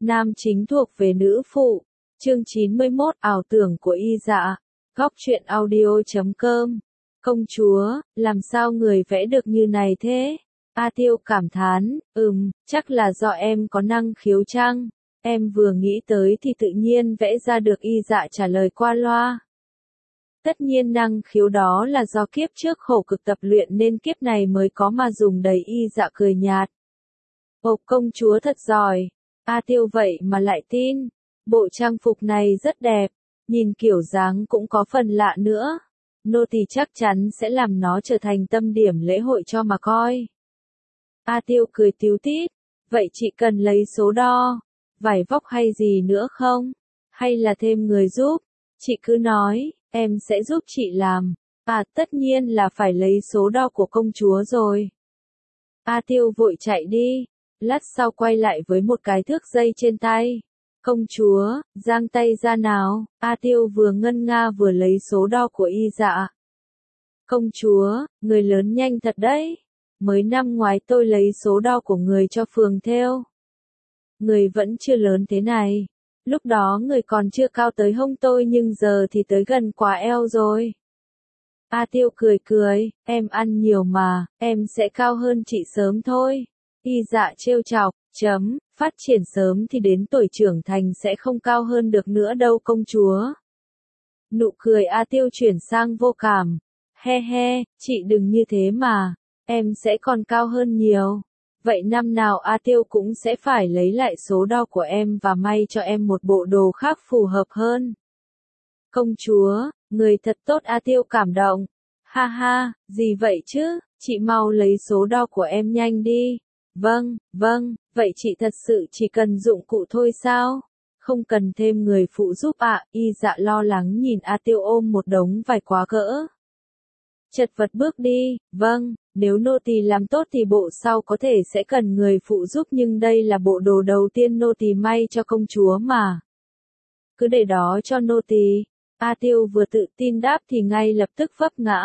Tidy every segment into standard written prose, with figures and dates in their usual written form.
Nam chính thuộc về nữ phụ. Chương 91 ảo tưởng của Y Dạ. Góc truyện audio.com. Công chúa, làm sao người vẽ được như này thế? A Tiêu cảm thán, chắc là do em có năng khiếu chăng? Em vừa nghĩ tới thì tự nhiên vẽ ra được. Y Dạ trả lời qua loa. Tất nhiên năng khiếu đó là do kiếp trước khổ cực tập luyện nên kiếp này mới có mà dùng đầy. Y Dạ cười nhạt. Ồ, công chúa thật giỏi. A Tiêu vậy mà lại tin. Bộ trang phục này rất đẹp, nhìn kiểu dáng cũng có phần lạ nữa. Nô tỳ chắc chắn sẽ làm nó trở thành tâm điểm lễ hội cho mà coi. A Tiêu cười tíu tít. Vậy chị cần lấy số đo, vải vóc hay gì nữa không? Hay là thêm người giúp? Chị cứ nói, em sẽ giúp chị làm. À, tất nhiên là phải lấy số đo của công chúa rồi. A Tiêu vội chạy đi. Lát sau quay lại với một cái thước dây trên tay. Công chúa, giang tay ra nào. A Tiêu vừa ngân nga vừa lấy số đo của Y Dạ. Công chúa, người lớn nhanh thật đấy. Mới năm ngoái tôi lấy số đo của người cho phường thêu. Người vẫn chưa lớn thế này. Lúc đó người còn chưa cao tới hông tôi nhưng giờ thì tới gần quá eo rồi. A Tiêu cười cười, em ăn nhiều mà, em sẽ cao hơn chị sớm thôi. Y Dạ trêu chọc, phát triển sớm thì đến tuổi trưởng thành sẽ không cao hơn được nữa đâu công chúa. Nụ cười A Tiêu chuyển sang vô cảm. He he, chị đừng như thế mà, em sẽ còn cao hơn nhiều. Vậy năm nào A Tiêu cũng sẽ phải lấy lại số đo của em và may cho em một bộ đồ khác phù hợp hơn. Công chúa, người thật tốt. A Tiêu cảm động. Ha ha, gì vậy chứ, chị mau lấy số đo của em nhanh đi. Vâng, vậy chị thật sự chỉ cần dụng cụ thôi sao? Không cần thêm người phụ giúp ạ. Y Dạ lo lắng nhìn A Tiêu ôm một đống vải quá cỡ. Chật vật bước đi. Vâng, nếu nô tỳ làm tốt thì bộ sau có thể sẽ cần người phụ giúp nhưng đây là bộ đồ đầu tiên nô tỳ may cho công chúa mà. Cứ để đó cho nô tỳ. A Tiêu vừa tự tin đáp thì ngay lập tức vấp ngã.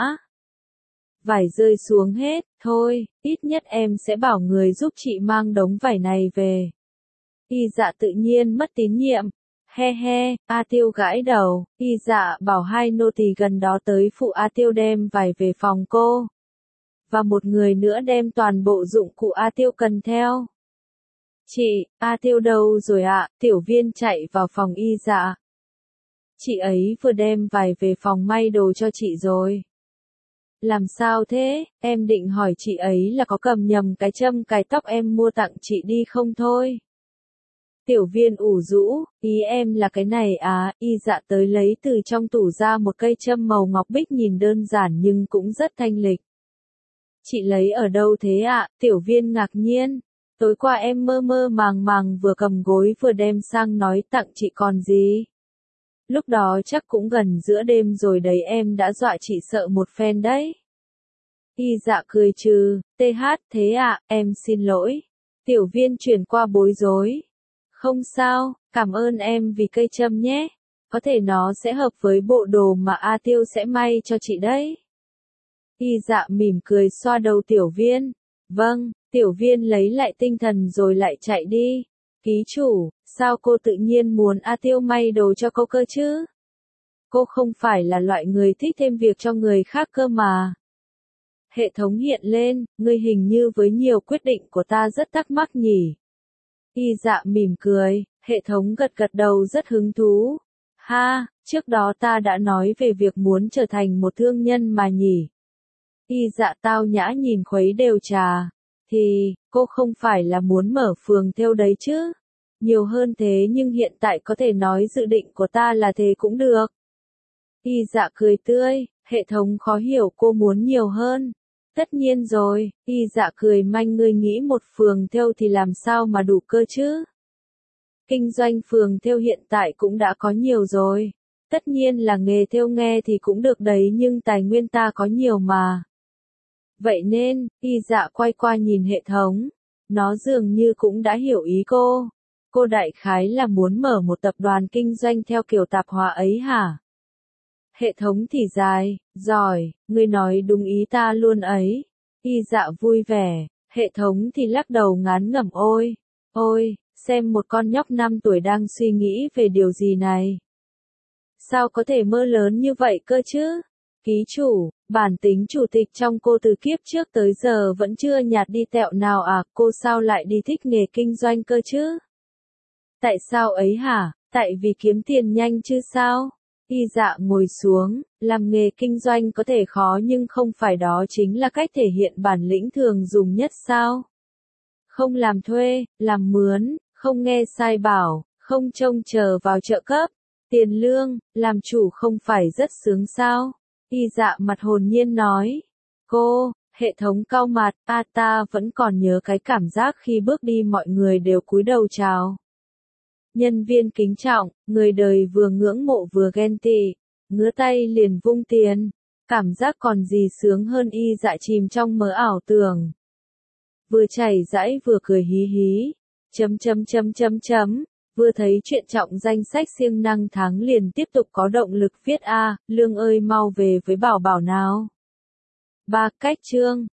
Vải rơi xuống hết, thôi, ít nhất em sẽ bảo người giúp chị mang đống vải này về. Y Dạ tự nhiên mất tín nhiệm. He he, A Tiêu gãi đầu. Y Dạ bảo hai nô tỳ gần đó tới phụ A Tiêu đem vải về phòng cô. Và một người nữa đem toàn bộ dụng cụ A Tiêu cần theo. Chị, A Tiêu đâu rồi ạ? Tiểu Viên chạy vào phòng Y Dạ. Chị ấy vừa đem vải về phòng may đồ cho chị rồi. Làm sao thế, em định hỏi chị ấy là có cầm nhầm cái châm cài tóc em mua tặng chị đi không thôi. Tiểu Viên ủ rũ, ý em là cái này à. Y Dạ tới lấy từ trong tủ ra một cây châm màu ngọc bích nhìn đơn giản nhưng cũng rất thanh lịch. Chị lấy ở đâu thế ạ? Tiểu Viên ngạc nhiên. Tối qua em mơ mơ màng màng vừa cầm gối vừa đem sang nói tặng chị còn gì. Lúc đó chắc cũng gần giữa đêm rồi đấy, em đã dọa chị sợ một phen đấy. Y Dạ cười trừ, thế ạ, em xin lỗi. Tiểu Viên chuyển qua bối rối. Không sao, cảm ơn em vì cây châm nhé. Có thể nó sẽ hợp với bộ đồ mà A Tiêu sẽ may cho chị đấy. Y Dạ mỉm cười xoa đầu Tiểu Viên. Vâng, Tiểu Viên lấy lại tinh thần rồi lại chạy đi. Ký chủ, sao cô tự nhiên muốn A Tiêu may đồ cho cô cơ chứ? Cô không phải là loại người thích thêm việc cho người khác cơ mà. Hệ thống hiện lên, ngươi hình như với nhiều quyết định của ta rất thắc mắc nhỉ. Y Dạ mỉm cười, hệ thống gật gật đầu rất hứng thú. Ha, trước đó ta đã nói về việc muốn trở thành một thương nhân mà nhỉ. Y Dạ tao nhã nhìn khuấy đều trà. Thì, cô không phải là muốn mở phường thêu đấy chứ? Nhiều hơn thế nhưng hiện tại có thể nói dự định của ta là thế cũng được. Y Dạ cười tươi, hệ thống khó hiểu cô muốn nhiều hơn. Tất nhiên rồi, Y Dạ cười manh, ngươi nghĩ một phường thêu thì làm sao mà đủ cơ chứ? Kinh doanh phường thêu hiện tại cũng đã có nhiều rồi. Tất nhiên là nghề thêu nghe thì cũng được đấy nhưng tài nguyên ta có nhiều mà. Vậy nên, Y Dạ quay qua nhìn hệ thống. Nó dường như cũng đã hiểu ý cô. Cô đại khái là muốn mở một tập đoàn kinh doanh theo kiểu tạp hóa ấy hả? Hệ thống thì dài, giỏi, ngươi nói đúng ý ta luôn ấy. Y Dạ vui vẻ, hệ thống thì lắc đầu ngán ngẩm ôi, xem một con nhóc 5 tuổi đang suy nghĩ về điều gì này. Sao có thể mơ lớn như vậy cơ chứ? Ký chủ, bản tính chủ tịch trong cô từ kiếp trước tới giờ vẫn chưa nhạt đi tẹo nào à, cô sao lại đi thích nghề kinh doanh cơ chứ? Tại sao ấy hả? Tại vì kiếm tiền nhanh chứ sao? Y Dạ ngồi xuống, làm nghề kinh doanh có thể khó nhưng không phải đó chính là cách thể hiện bản lĩnh thường dùng nhất sao? Không làm thuê, làm mướn, không nghe sai bảo, không trông chờ vào trợ cấp, tiền lương, làm chủ không phải rất sướng sao? Y Dạ mặt hồn nhiên nói. Cô, hệ thống cau mặt, ta vẫn còn nhớ cái cảm giác khi bước đi mọi người đều cúi đầu chào. Nhân viên kính trọng, người đời vừa ngưỡng mộ vừa ghen tị, ngứa tay liền vung tiền. Cảm giác còn gì sướng hơn. Y Dạ chìm trong mớ ảo tưởng. Vừa chảy dãi vừa cười hí hí. Vừa thấy chuyện trọng danh sách siêng năng tháng liền tiếp tục có động lực viết a, Lương ơi mau về với Bảo Bảo nào. 3 cách chương.